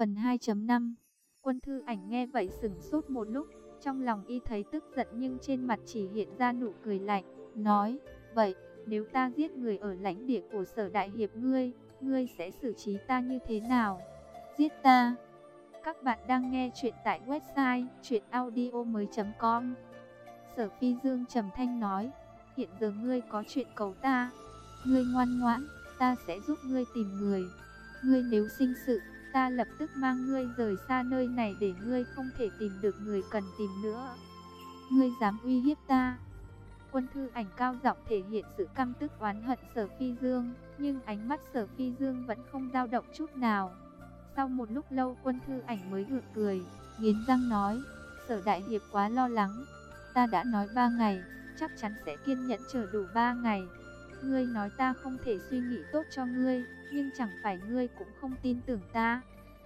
Phần 2.5. Quân Thư Ảnh nghe vậy sửng sốt một lúc, trong lòng y thấy tức giận nhưng trên mặt chỉ hiện ra nụ cười lạnh, nói: "Vậy, nếu ta giết người ở lãnh địa của Sở đại hiệp ngươi sẽ xử trí ta như thế nào?" "Giết ta?" Các bạn đang nghe chuyện tại website chuyenaudio.com. Sở Phi Dương trầm thanh nói: "Hiện giờ ngươi có chuyện cầu ta, ngươi ngoan ngoãn, ta sẽ giúp ngươi tìm người. Ngươi nếu sinh sự, ta lập tức mang ngươi rời xa nơi này để ngươi không thể tìm được người cần tìm nữa. Ngươi dám uy hiếp ta?" Quân Thư Ảnh cao giọng thể hiện sự căm tức oán hận Sở Phi Dương, nhưng ánh mắt Sở Phi Dương vẫn không dao động chút nào. Sau một lúc lâu Quân Thư Ảnh mới gượng cười, nghiến răng nói: "Sở đại hiệp quá lo lắng, ta đã nói 3 ngày, chắc chắn sẽ kiên nhẫn chờ đủ 3 ngày. Ngươi nói ta không thể suy nghĩ tốt cho ngươi, nhưng chẳng phải ngươi cũng không tin tưởng ta."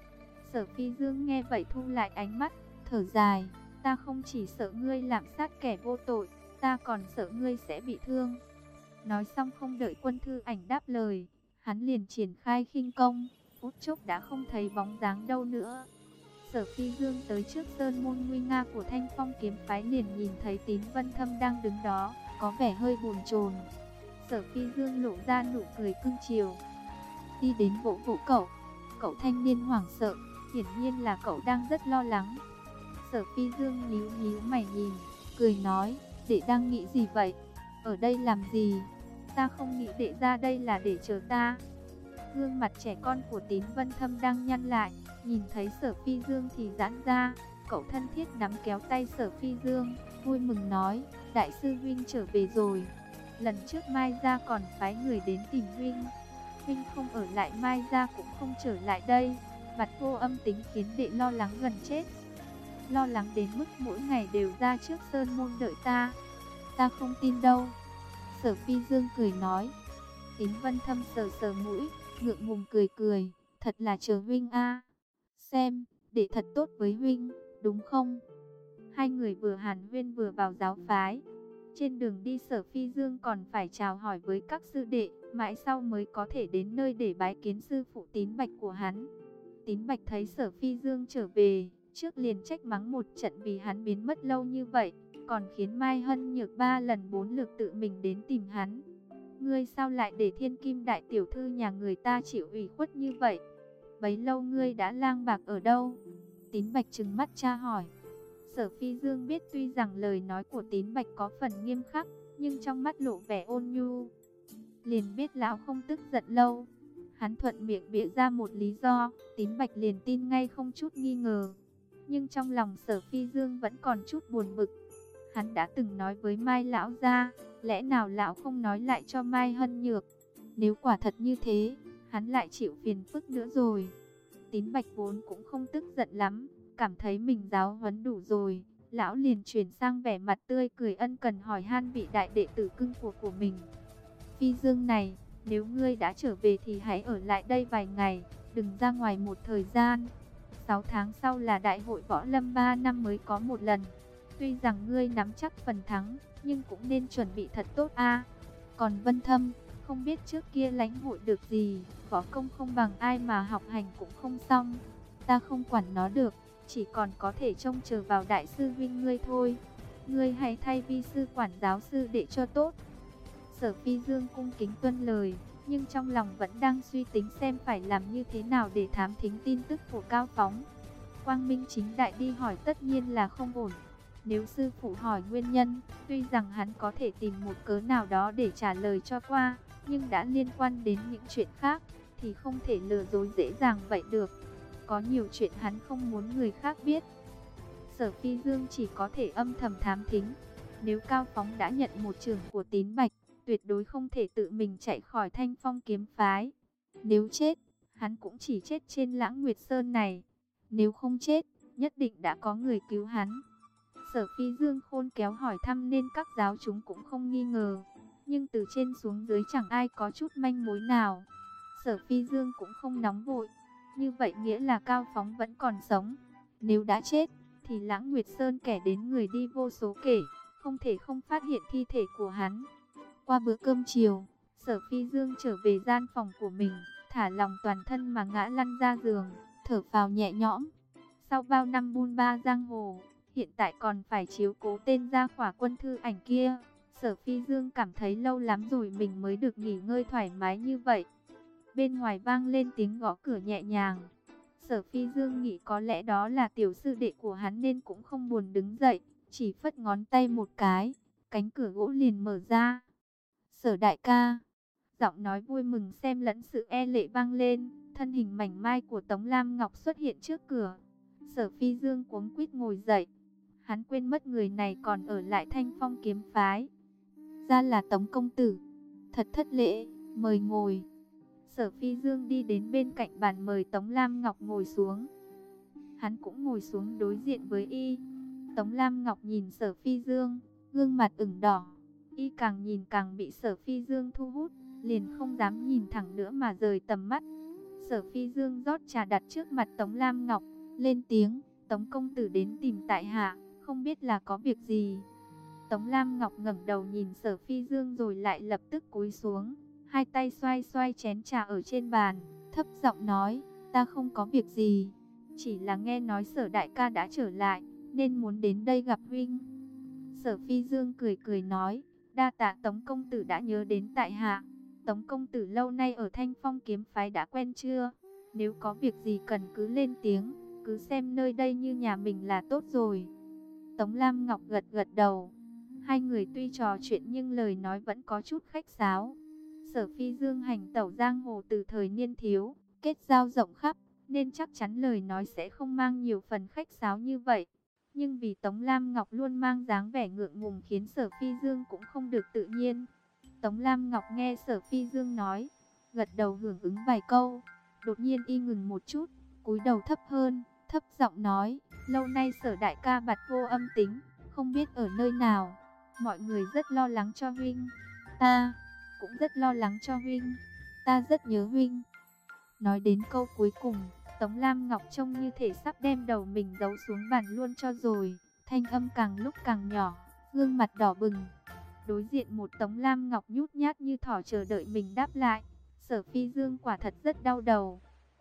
Sở Phi Dương nghe vậy thu lại ánh mắt, thở dài: "Ta không chỉ sợ ngươi lạm sát kẻ vô tội, ta còn sợ ngươi sẽ bị thương." Nói xong không đợi Quân Thư Ảnh đáp lời, hắn liền triển khai khinh công, phút chốc đã không thấy bóng dáng đâu nữa. Sở Phi Dương tới trước sơn môn nguy nga của Thanh Phong kiếm phái liền nhìn thấy Tín Vân Thâm đang đứng đó, có vẻ hơi bồn chồn. Sở Phi Dương lộ ra nụ cười cưng chiều, đi đến vỗ vỗ cậu. Cậu thanh niên hoảng sợ, hiển nhiên là cậu đang rất lo lắng. Sở Phi Dương nhíu nhíu mày nhìn, cười nói: "Đệ đang nghĩ gì vậy? Ở đây làm gì?" "Ta không nghĩ đệ ra đây là để chờ ta." Gương mặt trẻ con của Tín Vân Thâm đang nhăn lại, nhìn thấy Sở Phi Dương thì giãn ra. Cậu thân thiết nắm kéo tay Sở Phi Dương, vui mừng nói: "Đại sư huynh trở về rồi. Lần trước Mai Gia còn phái người đến tìm huynh. Huynh không ở lại, Mai Gia cũng không trở lại đây. Mặt vô âm tính khiến đệ lo lắng gần chết. Lo lắng đến mức mỗi ngày đều ra trước sơn môn đợi ta." "Ta không tin đâu." Sở Phi Dương cười nói. Tín Vân Thâm sờ sờ mũi, ngượng ngùng cười cười: "Thật là chờ huynh a. Xem, đệ thật tốt với huynh, đúng không?" Hai người vừa hàn huyên vừa vào giáo phái. Trên đường đi Sở Phi Dương còn phải chào hỏi với các sư đệ, mãi sau mới có thể đến nơi để bái kiến sư phụ Tín Bạch của hắn. Tín Bạch thấy Sở Phi Dương trở về, trước liền trách mắng một trận vì hắn biến mất lâu như vậy, còn khiến Mai Hân Nhược 3 lần 4 lượt tự mình đến tìm hắn. "Ngươi sao lại để Thiên Kim đại tiểu thư nhà người ta chịu ủy khuất như vậy? Bấy lâu ngươi đã lang bạc ở đâu?" Tín Bạch trừng mắt tra hỏi. Sở Phi Dương biết tuy rằng lời nói của Tín Bạch có phần nghiêm khắc, nhưng trong mắt lộ vẻ ôn nhu, liền biết lão không tức giận lâu. Hắn thuận miệng bịa ra một lý do, Tín Bạch liền tin ngay không chút nghi ngờ. Nhưng trong lòng Sở Phi Dương vẫn còn chút buồn bực. Hắn đã từng nói với Mai lão gia, lẽ nào lão không nói lại cho Mai Hân Nhược? Nếu quả thật như thế, hắn lại chịu phiền phức nữa rồi. Tín Bạch vốn cũng không tức giận lắm, cảm thấy mình giáo huấn đủ rồi, lão liền chuyển sang vẻ mặt tươi cười ân cần hỏi han vị đại đệ tử cưng của mình. "Phi Dương này, nếu ngươi đã trở về thì hãy ở lại đây vài ngày, đừng ra ngoài một thời gian. 6 tháng sau là đại hội võ lâm 3 năm mới có một lần. Tuy rằng ngươi nắm chắc phần thắng, nhưng cũng nên chuẩn bị thật tốt a. Còn Vân Thâm, không biết trước kia lãnh hội được gì, võ công không bằng ai mà học hành cũng không xong. Ta không quản nó được, chỉ còn có thể trông chờ vào đại sư huynh ngươi thôi. Ngươi hãy thay vi sư quản giáo sư đệ cho tốt." Sở Phi Dương cung kính tuân lời, nhưng trong lòng vẫn đang suy tính xem phải làm như thế nào để thám thính tin tức của Cao Phóng. Quang minh chính đại đi hỏi tất nhiên là không ổn. Nếu sư phụ hỏi nguyên nhân, tuy rằng hắn có thể tìm một cớ nào đó để trả lời cho qua, nhưng đã liên quan đến những chuyện khác, thì không thể lừa dối dễ dàng vậy được. Có nhiều chuyện hắn không muốn người khác biết. Sở Phi Dương chỉ có thể âm thầm thám thính. Nếu Cao Phóng đã nhận một trường của Tín Bạch, tuyệt đối không thể tự mình chạy khỏi Thanh Phong kiếm phái. Nếu chết, hắn cũng chỉ chết trên Lãng Nguyệt Sơn này. Nếu không chết, nhất định đã có người cứu hắn. Sở Phi Dương khôn khéo hỏi thăm nên các giáo chúng cũng không nghi ngờ. Nhưng từ trên xuống dưới chẳng ai có chút manh mối nào. Sở Phi Dương cũng không nóng vội. Như vậy nghĩa là Cao Phóng vẫn còn sống. Nếu đã chết, thì Lãng Nguyệt Sơn kẻ đến người đi vô số kể, không thể không phát hiện thi thể của hắn. Qua bữa cơm chiều, Sở Phi Dương trở về gian phòng của mình, thả lòng toàn thân mà ngã lăn ra giường, thở phào nhẹ nhõm. Sau bao năm bôn ba giang hồ, hiện tại còn phải chiếu cố tên gia khỏa Quân Thư Ảnh kia. Sở Phi Dương cảm thấy lâu lắm rồi mình mới được nghỉ ngơi thoải mái như vậy. Bên ngoài vang lên tiếng gõ cửa nhẹ nhàng. Sở Phi Dương nghĩ có lẽ đó là tiểu sư đệ của hắn nên cũng không buồn đứng dậy, chỉ phất ngón tay một cái, cánh cửa gỗ liền mở ra. Sở đại ca, giọng nói vui mừng xen lẫn sự e lệ vang lên, thân hình mảnh mai của Tống Lam Ngọc xuất hiện trước cửa. Sở Phi Dương cuống quýt ngồi dậy, hắn quên mất người này còn ở lại Thanh Phong kiếm phái. Ra là Tống công tử, thật thất lễ, mời ngồi. Sở Phi Dương đi đến bên cạnh bàn mời Tống Lam Ngọc ngồi xuống. Hắn cũng ngồi xuống đối diện với y. Tống Lam Ngọc nhìn Sở Phi Dương, gương mặt ửng đỏ. Y càng nhìn càng bị Sở Phi Dương thu hút, liền không dám nhìn thẳng nữa mà rời tầm mắt. Sở Phi Dương rót trà đặt trước mặt Tống Lam Ngọc, lên tiếng, Tống công tử đến tìm tại hạ, không biết là có việc gì. Tống Lam Ngọc ngẩng đầu nhìn Sở Phi Dương rồi lại lập tức cúi xuống, hai tay xoay xoay chén trà ở trên bàn, thấp giọng nói, ta không có việc gì, chỉ là nghe nói Sở đại ca đã trở lại, nên muốn đến đây gặp huynh. Sở Phi Dương cười cười nói, đa tạ Tống công tử đã nhớ đến tại hạ. Tống công tử lâu nay ở Thanh Phong kiếm phái đã quen chưa? Nếu có việc gì cần cứ lên tiếng, cứ xem nơi đây như nhà mình là tốt rồi. Tống Lam Ngọc gật gật đầu. Hai người tuy trò chuyện nhưng lời nói vẫn có chút khách sáo. Sở Phi Dương hành tẩu giang hồ từ thời niên thiếu, kết giao rộng khắp, nên chắc chắn lời nói sẽ không mang nhiều phần khách sáo như vậy. Nhưng vì Tống Lam Ngọc luôn mang dáng vẻ ngượng ngùng khiến Sở Phi Dương cũng không được tự nhiên. Tống Lam Ngọc nghe Sở Phi Dương nói, gật đầu hưởng ứng vài câu. Đột nhiên y ngừng một chút, cúi đầu thấp hơn, thấp giọng nói, lâu nay Sở đại ca bặt vô âm tính, không biết ở nơi nào. Mọi người rất lo lắng cho huynh. Ta cũng rất lo lắng cho huynh. Ta rất nhớ huynh. Nói đến câu cuối cùng, Tống Lam Ngọc trông như thể sắp đem đầu mình giấu xuống bàn luôn cho rồi. Thanh âm càng lúc càng nhỏ, gương mặt đỏ bừng. Đối diện một Tống Lam Ngọc nhút nhát như thỏ chờ đợi mình đáp lại. Sở Phi Dương quả thật rất đau đầu.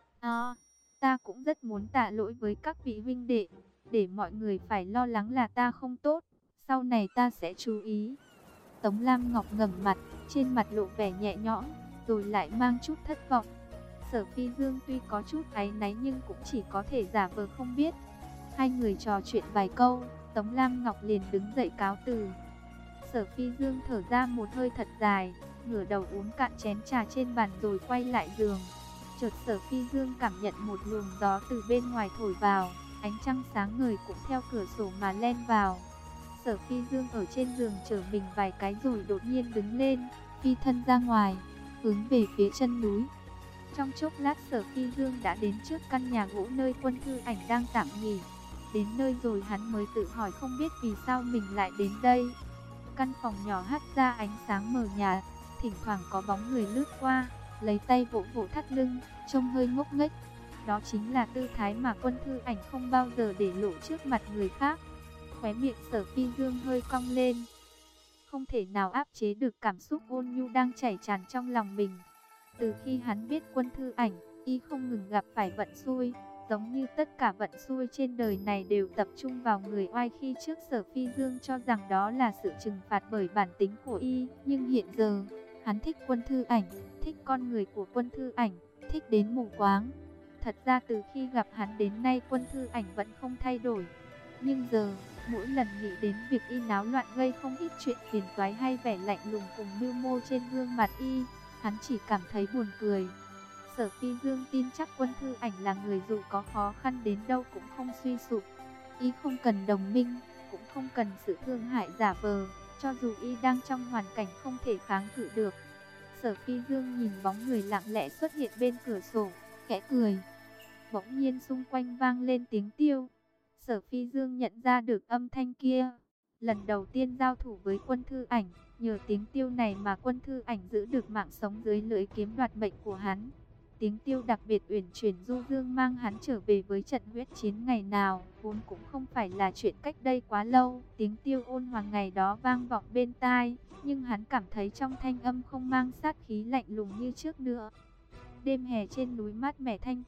Ta cũng rất muốn tạ lỗi với các vị huynh đệ, để mọi người phải lo lắng là ta không tốt. Sau này ta sẽ chú ý. Tống Lam Ngọc ngẩng mặt, trên mặt lộ vẻ nhẹ nhõm, rồi lại mang chút thất vọng. Sở Phi Dương tuy có chút áy náy nhưng cũng chỉ có thể giả vờ không biết. Hai người trò chuyện vài câu, Tống Lam Ngọc liền đứng dậy cáo từ. Sở Phi Dương thở ra một hơi thật dài, ngửa đầu uống cạn chén trà trên bàn rồi quay lại giường. Chợt Sở Phi Dương cảm nhận một luồng gió từ bên ngoài thổi vào, ánh trăng sáng ngời cũng theo cửa sổ mà len vào. Sở Phi Dương ở trên giường trở mình vài cái rồi đột nhiên đứng lên, phi thân ra ngoài, hướng về phía chân núi. Trong chốc lát Sở Phi Dương đã đến trước căn nhà gỗ nơi Quân Thư Ảnh đang tạm nghỉ. Đến nơi rồi hắn mới tự hỏi không biết vì sao mình lại đến đây. Căn phòng nhỏ hắt ra ánh sáng mờ nhạt, thỉnh thoảng có bóng người lướt qua, lấy tay vỗ vỗ thắt lưng, trông hơi ngốc nghếch. Đó chính là tư thái mà Quân Thư Ảnh không bao giờ để lộ trước mặt người khác. Khóe miệng Sở Phi Dương hơi cong lên, không thể nào áp chế được cảm xúc ôn nhu đang chảy tràn trong lòng mình. Từ khi hắn biết Quân Thư Ảnh, y không ngừng gặp phải vận xui, giống như tất cả vận xui trên đời này đều tập trung vào người oai. Khi trước Sở Phi Dương cho rằng đó là sự trừng phạt bởi bản tính của y, nhưng hiện giờ, hắn thích Quân Thư Ảnh, thích con người của Quân Thư Ảnh, thích đến mù quáng. Thật ra từ khi gặp hắn đến nay Quân Thư Ảnh vẫn không thay đổi. Nhưng giờ, mỗi lần nghĩ đến việc y náo loạn gây không ít chuyện phiền toái hay vẻ lạnh lùng cùng mưu mô trên gương mặt y, hắn chỉ cảm thấy buồn cười. Sở Phi Dương tin chắc Quân Thư Ảnh là người dù có khó khăn đến đâu cũng không suy sụp. Y không cần đồng minh, cũng không cần sự thương hại giả vờ, cho dù y đang trong hoàn cảnh không thể kháng cự được. Sở Phi Dương nhìn bóng người lặng lẽ xuất hiện bên cửa sổ, khẽ cười. Bỗng nhiên xung quanh vang lên tiếng tiêu. Sở Phi Dương nhận ra được âm thanh kia. Lần đầu tiên giao thủ với Quân Thư Ảnh, nhờ tiếng tiêu này mà Quân Thư Ảnh giữ được mạng sống dưới lưỡi kiếm đoạt mệnh của hắn. Tiếng tiêu đặc biệt uyển chuyển du dương mang hắn trở về với trận huyết chiến ngày nào, vốn cũng không phải là chuyện cách đây quá lâu. Tiếng tiêu ôn hòa ngày đó vang vọng bên tai, nhưng hắn cảm thấy trong thanh âm không mang sát khí lạnh lùng như trước nữa. Đêm hè trên núi mát mẻ thanh tĩnh,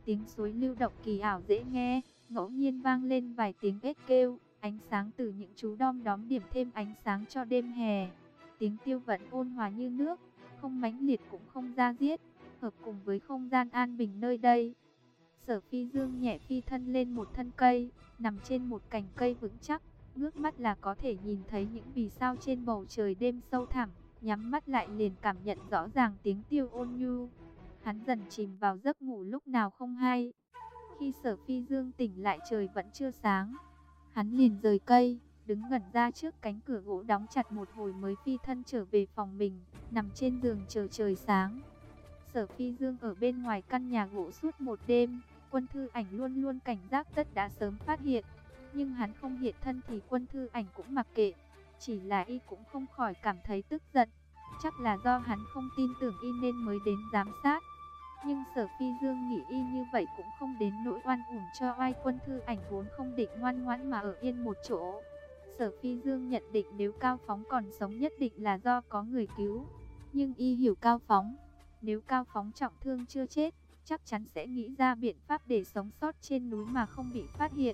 Tiếng suối lưu động kỳ ảo dễ nghe, ngẫu nhiên vang lên vài tiếng ếch kêu, ánh sáng từ những chú đom đóm điểm thêm ánh sáng cho đêm hè. Tiếng tiêu vẫn ôn hòa như nước, không mãnh liệt cũng không da diết, hợp cùng với không gian an bình nơi đây. Sở Phi Dương nhẹ phi thân lên một thân cây, nằm trên một cành cây vững chắc, ngước mắt là có thể nhìn thấy những vì sao trên bầu trời đêm sâu thẳm, nhắm mắt lại liền cảm nhận rõ ràng tiếng tiêu ôn nhu. Hắn dần chìm vào giấc ngủ lúc nào không hay. Khi Sở Phi Dương tỉnh lại trời vẫn chưa sáng. Hắn liền rời cây, đứng ngẩn ra trước cánh cửa gỗ đóng chặt một hồi mới phi thân trở về phòng mình, nằm trên giường chờ trời sáng. Sở Phi Dương ở bên ngoài căn nhà gỗ suốt một đêm, Quân Thư Ảnh luôn luôn cảnh giác tất đã sớm phát hiện. Nhưng hắn không hiện thân thì Quân Thư Ảnh cũng mặc kệ, chỉ là y cũng không khỏi cảm thấy tức giận. Chắc là do hắn không tin tưởng y nên mới đến giám sát. Nhưng Sở Phi Dương nghĩ y như vậy cũng không đến nỗi oan uổng cho oai. Quân Thư Ảnh vốn không định ngoan ngoãn mà ở yên một chỗ. Sở Phi Dương nhận định nếu Cao Phóng còn sống nhất định là do có người cứu. Nhưng y hiểu Cao Phóng, nếu Cao Phóng trọng thương chưa chết, chắc chắn sẽ nghĩ ra biện pháp để sống sót trên núi mà không bị phát hiện.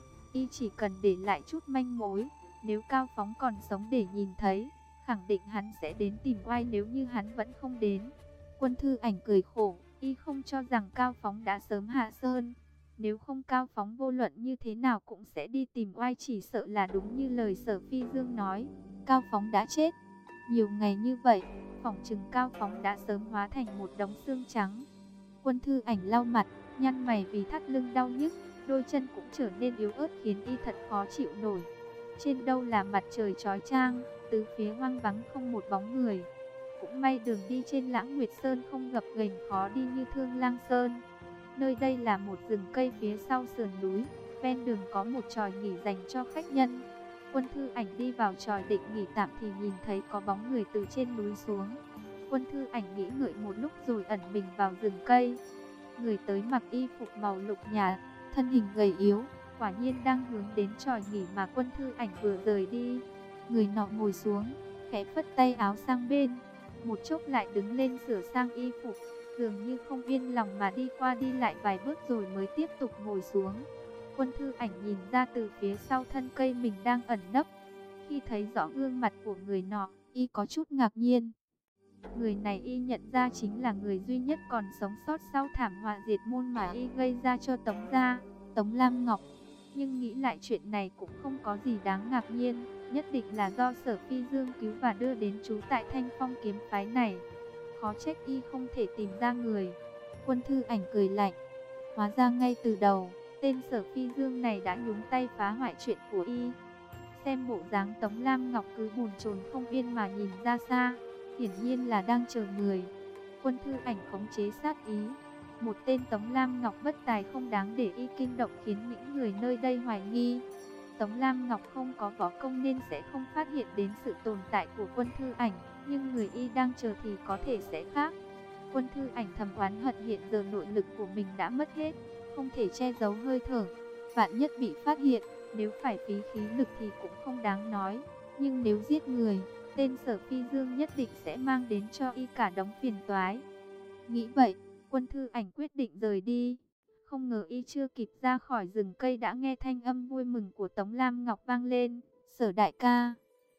Y chỉ cần để lại chút manh mối, nếu Cao Phóng còn sống để nhìn thấy, khẳng định hắn sẽ đến tìm oai nếu như hắn vẫn không đến. Quân Thư Ảnh cười khổ, y không cho rằng Cao Phóng đã sớm hạ sơn. Nếu không Cao Phóng vô luận như thế nào cũng sẽ đi tìm oai, chỉ sợ là đúng như lời Sở Phi Dương nói. Cao Phóng đã chết. Nhiều ngày như vậy, phỏng chừng Cao Phóng đã sớm hóa thành một đống xương trắng. Quân Thư Ảnh lau mặt, nhăn mày vì thắt lưng đau nhức, đôi chân cũng trở nên yếu ớt khiến y thật khó chịu nổi. Trên đâu là mặt trời chói chang, tứ phía hoang vắng không một bóng người. Cũng may đường đi trên Lãng Nguyệt Sơn không gập ghềnh khó đi như Thương Lang Sơn. Nơi đây là một rừng cây phía sau sườn núi, ven đường có một chòi nghỉ dành cho khách nhân. Quân Thư Ảnh đi vào chòi định nghỉ tạm thì nhìn thấy có bóng người từ trên núi xuống. Quân Thư Ảnh nghĩ ngợi một lúc rồi ẩn mình vào rừng cây. Người tới mặc y phục màu lục nhạt, thân hình gầy yếu, quả nhiên đang hướng đến chòi nghỉ mà Quân Thư Ảnh vừa rời đi. Người nọ ngồi xuống, khẽ phất tay áo sang bên, một chốc lại đứng lên sửa sang y phục, dường như không yên lòng mà đi qua đi lại vài bước rồi mới tiếp tục ngồi xuống. Quân Thư Ảnh nhìn ra từ phía sau thân cây mình đang ẩn nấp. Khi thấy rõ gương mặt của người nọ, y có chút ngạc nhiên. Người này y nhận ra chính là người duy nhất còn sống sót sau thảm họa diệt môn mà y gây ra cho Tống gia, Tống Lam Ngọc. Nhưng nghĩ lại chuyện này cũng không có gì đáng ngạc nhiên, nhất định là do Sở Phi Dương cứu và đưa đến trú tại Thanh Phong kiếm phái này. Khó trách y không thể tìm ra người. Quân Thư Ảnh cười lạnh, hóa ra ngay từ đầu, tên Sở Phi Dương này đã nhúng tay phá hoại chuyện của y. Xem bộ dáng Tống Lam Ngọc cứ bồn chồn không yên mà nhìn ra xa, hiển nhiên là đang chờ người. Quân Thư Ảnh khống chế sát ý. Một tên Tống Lam Ngọc bất tài không đáng để y kinh động khiến những người nơi đây hoài nghi. Tống Lam Ngọc không có võ công nên sẽ không phát hiện đến sự tồn tại của Quân Thư Ảnh, nhưng người y đang chờ thì có thể sẽ khác. Quân Thư Ảnh thầm oán hận hiện giờ nội lực của mình đã mất hết, không thể che giấu hơi thở. Vạn nhất bị phát hiện, nếu phải phí khí lực thì cũng không đáng nói. Nhưng nếu giết người, tên Sở Phi Dương nhất định sẽ mang đến cho y cả đống phiền toái. Nghĩ vậy, Quân Thư Ảnh quyết định rời đi. Không ngờ y chưa kịp ra khỏi rừng cây đã nghe thanh âm vui mừng của Tống Lam Ngọc vang lên. Sở đại ca,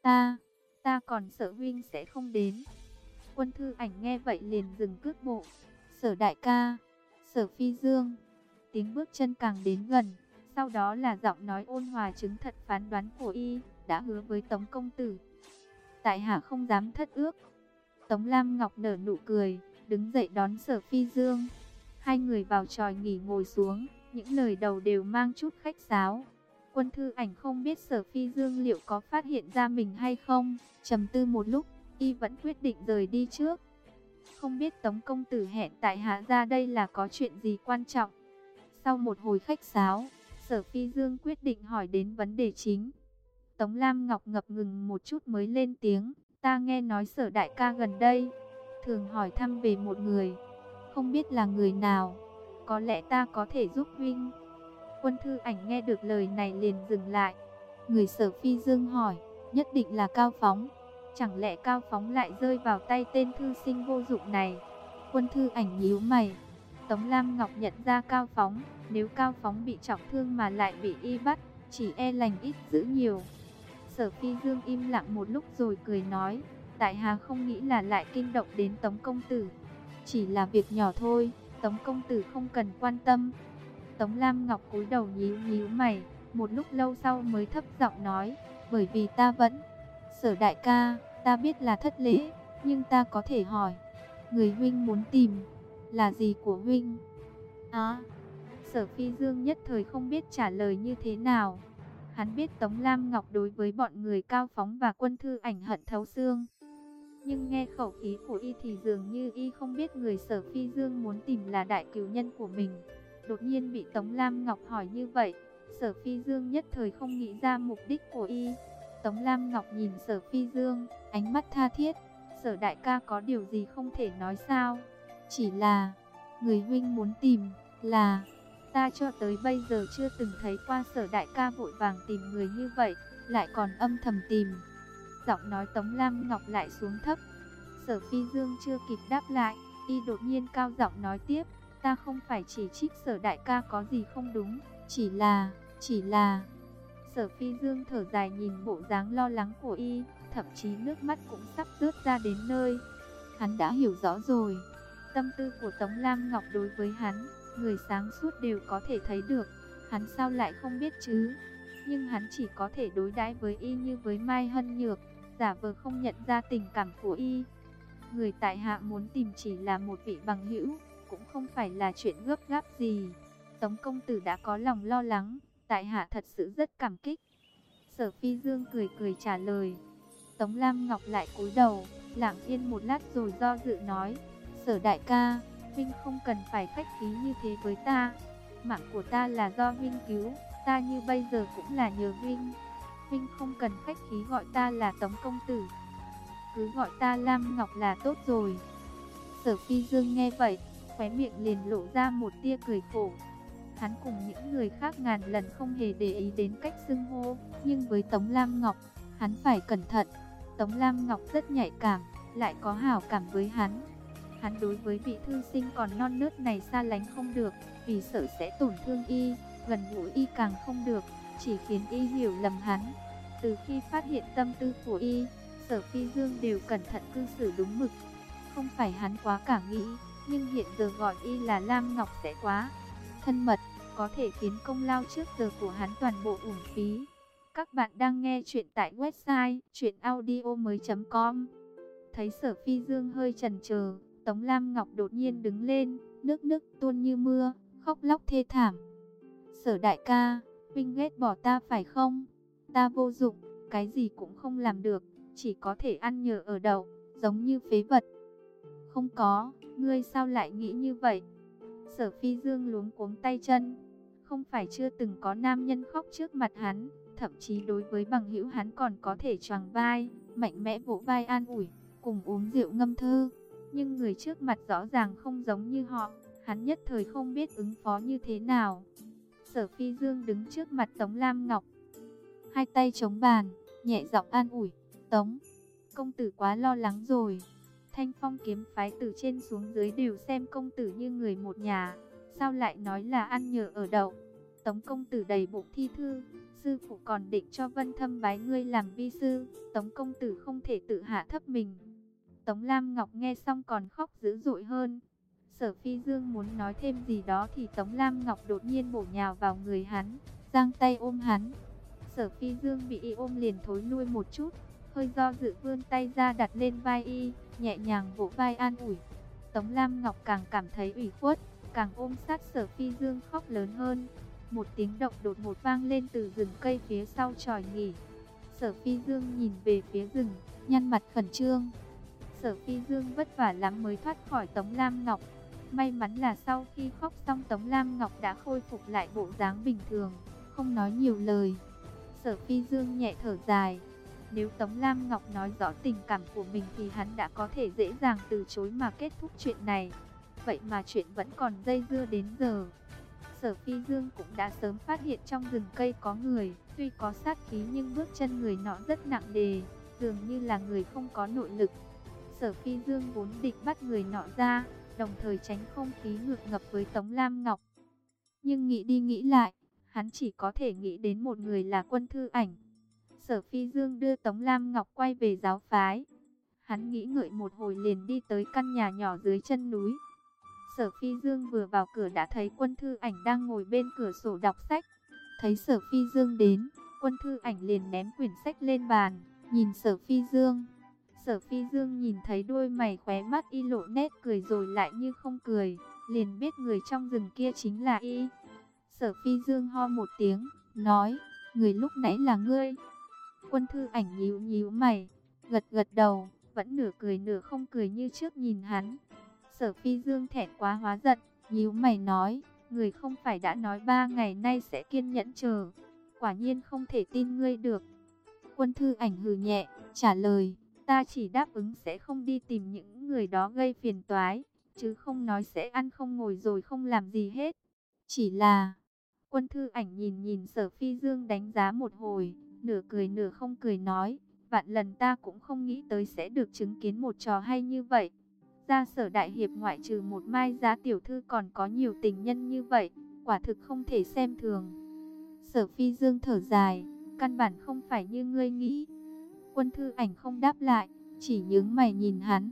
ta còn sợ huynh sẽ không đến. Quân Thư Ảnh nghe vậy liền dừng cước bộ. Sở đại ca, Sở Phi Dương. Tiếng bước chân càng đến gần, sau đó là giọng nói ôn hòa chứng thật phán đoán của y, đã hứa với Tống công tử. Tại hạ không dám thất ước. Tống Lam Ngọc nở nụ cười, đứng dậy đón Sở Phi Dương. Hai người vào chòi nghỉ ngồi xuống, những lời đầu đều mang chút khách sáo. Quân Thư Ảnh không biết Sở Phi Dương liệu có phát hiện ra mình hay không, trầm tư một lúc, y vẫn quyết định rời đi trước. Không biết Tống công tử hẹn tại hạ ra đây là có chuyện gì quan trọng. Sau một hồi khách sáo, Sở Phi Dương quyết định hỏi đến vấn đề chính. Tống Lam Ngọc ngập ngừng một chút mới lên tiếng. Ta nghe nói Sở đại ca gần đây thường hỏi thăm về một người, không biết là người nào. Có lẽ ta có thể giúp huynh. Quân Thư Ảnh nghe được lời này liền dừng lại. Người Sở Phi Dương hỏi, nhất định là Cao Phóng. Chẳng lẽ Cao Phóng lại rơi vào tay tên thư sinh vô dụng này? Quân Thư Ảnh nhíu mày. Tống Lam Ngọc nhận ra Cao Phóng, nếu Cao Phóng bị trọng thương mà lại bị y bắt, chỉ e lành ít dữ nhiều. Sở Phi Dương im lặng một lúc rồi cười nói, tại hạ không nghĩ là lại kinh động đến Tống công tử. Chỉ là việc nhỏ thôi, Tống công tử không cần quan tâm. Tống Lam Ngọc cúi đầu nhíu nhíu mày, một lúc lâu sau mới thấp giọng nói, bởi vì ta vẫn... Sở đại ca, ta biết là thất lễ, nhưng ta có thể hỏi, người huynh muốn tìm là gì của huynh? Sở Phi Dương nhất thời không biết trả lời như thế nào. Hắn biết Tống Lam Ngọc đối với bọn người Cao Phóng và Quân Thư Ảnh hận thấu xương. Nhưng nghe khẩu khí của y thì dường như y không biết người Sở Phi Dương muốn tìm là đại cửu nhân của mình. Đột nhiên bị Tống Lam Ngọc hỏi như vậy, Sở Phi Dương nhất thời không nghĩ ra mục đích của y. Tống Lam Ngọc nhìn Sở Phi Dương, ánh mắt tha thiết. Sở đại ca có điều gì không thể nói sao? Chỉ là, người huynh muốn tìm là... Ta cho tới bây giờ chưa từng thấy qua Sở đại ca vội vàng tìm người như vậy, lại còn âm thầm tìm. Giọng nói Tống Lam Ngọc lại xuống thấp. Sở Phi Dương chưa kịp đáp lại, y đột nhiên cao giọng nói tiếp, ta không phải chỉ trích Sở đại ca có gì không đúng, chỉ là... Sở Phi Dương thở dài nhìn bộ dáng lo lắng của y, thậm chí nước mắt cũng sắp rớt ra đến nơi. Hắn đã hiểu rõ rồi, tâm tư của Tống Lam Ngọc đối với hắn, người sáng suốt đều có thể thấy được, hắn sao lại không biết chứ? Nhưng hắn chỉ có thể đối đãi với y như với Mai Hân Nhược, giả vờ không nhận ra tình cảm của y. Người tại hạ muốn tìm chỉ là một vị bằng hữu, cũng không phải là chuyện gấp gáp gì. Tống công tử đã có lòng lo lắng, tại hạ thật sự rất cảm kích. Sở Phi Dương cười cười trả lời. Tống Lam Ngọc lại cúi đầu, lặng yên một lát rồi do dự nói, Sở đại ca, huynh không cần phải khách khí như thế với ta. Mạng của ta là do huynh cứu, ta như bây giờ cũng là nhờ huynh. Huynh không cần khách khí gọi ta là Tống công tử, cứ gọi ta Lam Ngọc là tốt rồi. Sở Phi Dương nghe vậy, khóe miệng liền lộ ra một tia cười khổ. Hắn cùng những người khác ngàn lần không hề để ý đến cách xưng hô, nhưng với Tống Lam Ngọc, hắn phải cẩn thận. Tống Lam Ngọc rất nhạy cảm, lại có hảo cảm với hắn. Hắn đối với vị thư sinh còn non nớt này xa lánh không được, vì sợ sẽ tổn thương y, gần gũi y càng không được, chỉ khiến y hiểu lầm hắn. Từ khi phát hiện tâm tư của y, Sở Phi Dương đều cẩn thận cư xử đúng mực. Không phải hắn quá cả nghĩ, nhưng hiện giờ gọi y là Lam Ngọc sẽ quá thân mật, có thể khiến công lao trước giờ của hắn toàn bộ uổng phí. Các bạn đang nghe chuyện tại website chuyenaudio.com. Thấy Sở Phi Dương hơi chần chờ, Tống Lam Ngọc đột nhiên đứng lên, nước tuôn như mưa, khóc lóc thê thảm. Sở đại ca, huynh ghét bỏ ta phải không? Ta vô dụng, cái gì cũng không làm được, chỉ có thể ăn nhờ ở đậu, giống như phế vật. Không có, ngươi sao lại nghĩ như vậy? Sở Phi Dương luống cuống tay chân. Không phải chưa từng có nam nhân khóc trước mặt hắn, thậm chí đối với bằng hữu hắn còn có thể choàng vai, mạnh mẽ vỗ vai an ủi, cùng uống rượu ngâm thơ. Nhưng người trước mặt rõ ràng không giống như họ, hắn nhất thời không biết ứng phó như thế nào. Sở Phi Dương đứng trước mặt Tống Lam Ngọc, hai tay chống bàn, nhẹ giọng an ủi, Tống công tử quá lo lắng rồi. Thanh Phong kiếm phái từ trên xuống dưới đều xem công tử như người một nhà, sao lại nói là ăn nhờ ở đậu? Tống công tử đầy bụng thi thư, sư phụ còn định cho Vân Thâm bái ngươi làm vi sư, Tống công tử không thể tự hạ thấp mình. Tống Lam Ngọc nghe xong còn khóc dữ dội hơn. Sở Phi Dương muốn nói thêm gì đó thì Tống Lam Ngọc đột nhiên bổ nhào vào người hắn, giang tay ôm hắn. Sở Phi Dương bị y ôm liền thối lui một chút, hơi do dự vươn tay ra đặt lên vai y, nhẹ nhàng vỗ vai an ủi. Tống Lam Ngọc càng cảm thấy ủy khuất, càng ôm sát Sở Phi Dương khóc lớn hơn. Một tiếng động đột ngột vang lên từ rừng cây phía sau chòi nghỉ. Sở Phi Dương nhìn về phía rừng, nhăn mặt khẩn trương. Sở Phi Dương vất vả lắm mới thoát khỏi Tống Lam Ngọc. May mắn là sau khi khóc xong Tống Lam Ngọc đã khôi phục lại bộ dáng bình thường, không nói nhiều lời. Sở Phi Dương nhẹ thở dài. Nếu Tống Lam Ngọc nói rõ tình cảm của mình thì hắn đã có thể dễ dàng từ chối mà kết thúc chuyện này. Vậy mà chuyện vẫn còn dây dưa đến giờ. Sở Phi Dương cũng đã sớm phát hiện trong rừng cây có người, tuy có sát khí nhưng bước chân người nọ rất nặng nề, dường như là người không có nội lực. Sở Phi Dương vốn định bắt người nọ ra, đồng thời tránh không khí ngược ngập với Tống Lam Ngọc. Nhưng nghĩ đi nghĩ lại, hắn chỉ có thể nghĩ đến một người là Quân Thư Ảnh. Sở Phi Dương đưa Tống Lam Ngọc quay về giáo phái. Hắn nghĩ ngợi một hồi liền đi tới căn nhà nhỏ dưới chân núi. Sở Phi Dương vừa vào cửa đã thấy Quân Thư Ảnh đang ngồi bên cửa sổ đọc sách. Thấy Sở Phi Dương đến, Quân Thư Ảnh liền ném quyển sách lên bàn, nhìn Sở Phi Dương. Sở Phi Dương nhìn thấy đôi mày khóe mắt y lộ nét cười rồi lại như không cười, liền biết người trong rừng kia chính là y. Sở Phi Dương ho một tiếng, nói, người lúc nãy là ngươi. Quân Thư Ảnh nhíu nhíu mày, gật gật đầu, vẫn nửa cười nửa không cười như trước nhìn hắn. Sở Phi Dương thẹn quá hóa giận, nhíu mày nói, người không phải đã nói 3 ngày nay sẽ kiên nhẫn chờ, quả nhiên không thể tin ngươi được. Quân Thư Ảnh hừ nhẹ, trả lời, ta chỉ đáp ứng sẽ không đi tìm những người đó gây phiền toái, chứ không nói sẽ ăn không ngồi rồi không làm gì hết. Chỉ là... Quân Thư Ảnh nhìn nhìn Sở Phi Dương đánh giá một hồi, nửa cười nửa không cười nói, vạn lần ta cũng không nghĩ tới sẽ được chứng kiến một trò hay như vậy. Ra Sở đại hiệp ngoại trừ một Mai Giá tiểu thư còn có nhiều tình nhân như vậy, quả thực không thể xem thường. Sở Phi Dương thở dài, căn bản không phải như ngươi nghĩ. Quân Thư Ảnh không đáp lại, chỉ nhướng mày nhìn hắn.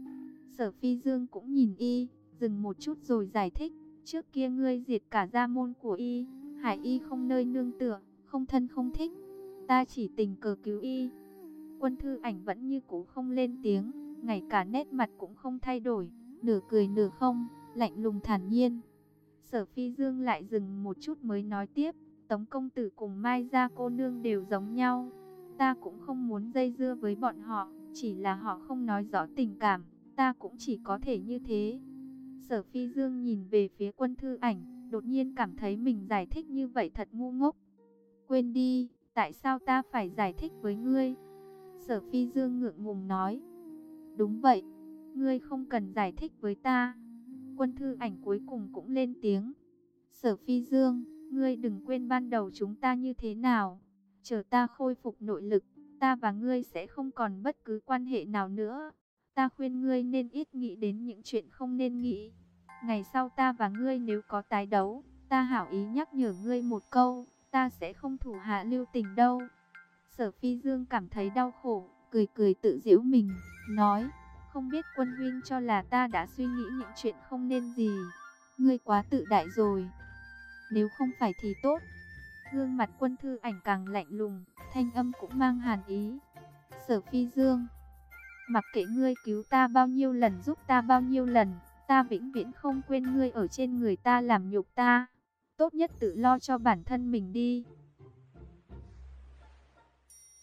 Sở Phi Dương cũng nhìn y, dừng một chút rồi giải thích, trước kia ngươi diệt cả gia môn của y, hại y không nơi nương tựa, không thân không thích, ta chỉ tình cờ cứu y. Quân Thư Ảnh vẫn như cũ không lên tiếng, ngay cả nét mặt cũng không thay đổi, nửa cười nửa không, lạnh lùng thản nhiên. Sở Phi Dương lại dừng một chút mới nói tiếp, Tống công tử cùng Mai Gia cô nương đều giống nhau, ta cũng không muốn dây dưa với bọn họ, chỉ là họ không nói rõ tình cảm, ta cũng chỉ có thể như thế. Sở Phi Dương nhìn về phía Quân Thư Ảnh, đột nhiên cảm thấy mình giải thích như vậy thật ngu ngốc. Quên đi, tại sao ta phải giải thích với ngươi? Sở Phi Dương ngượng ngùng nói. Đúng vậy, ngươi không cần giải thích với ta. Quân Thư Ảnh cuối cùng cũng lên tiếng. Sở Phi Dương, ngươi đừng quên ban đầu chúng ta như thế nào. Chờ ta khôi phục nội lực, ta và ngươi sẽ không còn bất cứ quan hệ nào nữa. Ta khuyên ngươi nên ít nghĩ đến những chuyện không nên nghĩ. Ngày sau ta và ngươi nếu có tái đấu, ta hảo ý nhắc nhở ngươi một câu, ta sẽ không thủ hạ lưu tình đâu. Sở Phi Dương cảm thấy đau khổ, cười cười tự giễu mình, nói, không biết Quân huynh cho là ta đã suy nghĩ những chuyện không nên gì. Ngươi quá tự đại rồi. Nếu không phải thì tốt. Gương mặt Quân Thư Ảnh càng lạnh lùng, thanh âm cũng mang hàn ý. Sở Phi Dương, mặc kệ ngươi cứu ta bao nhiêu lần, giúp ta bao nhiêu lần, ta vĩnh viễn không quên ngươi ở trên người ta làm nhục ta. Tốt nhất tự lo cho bản thân mình đi.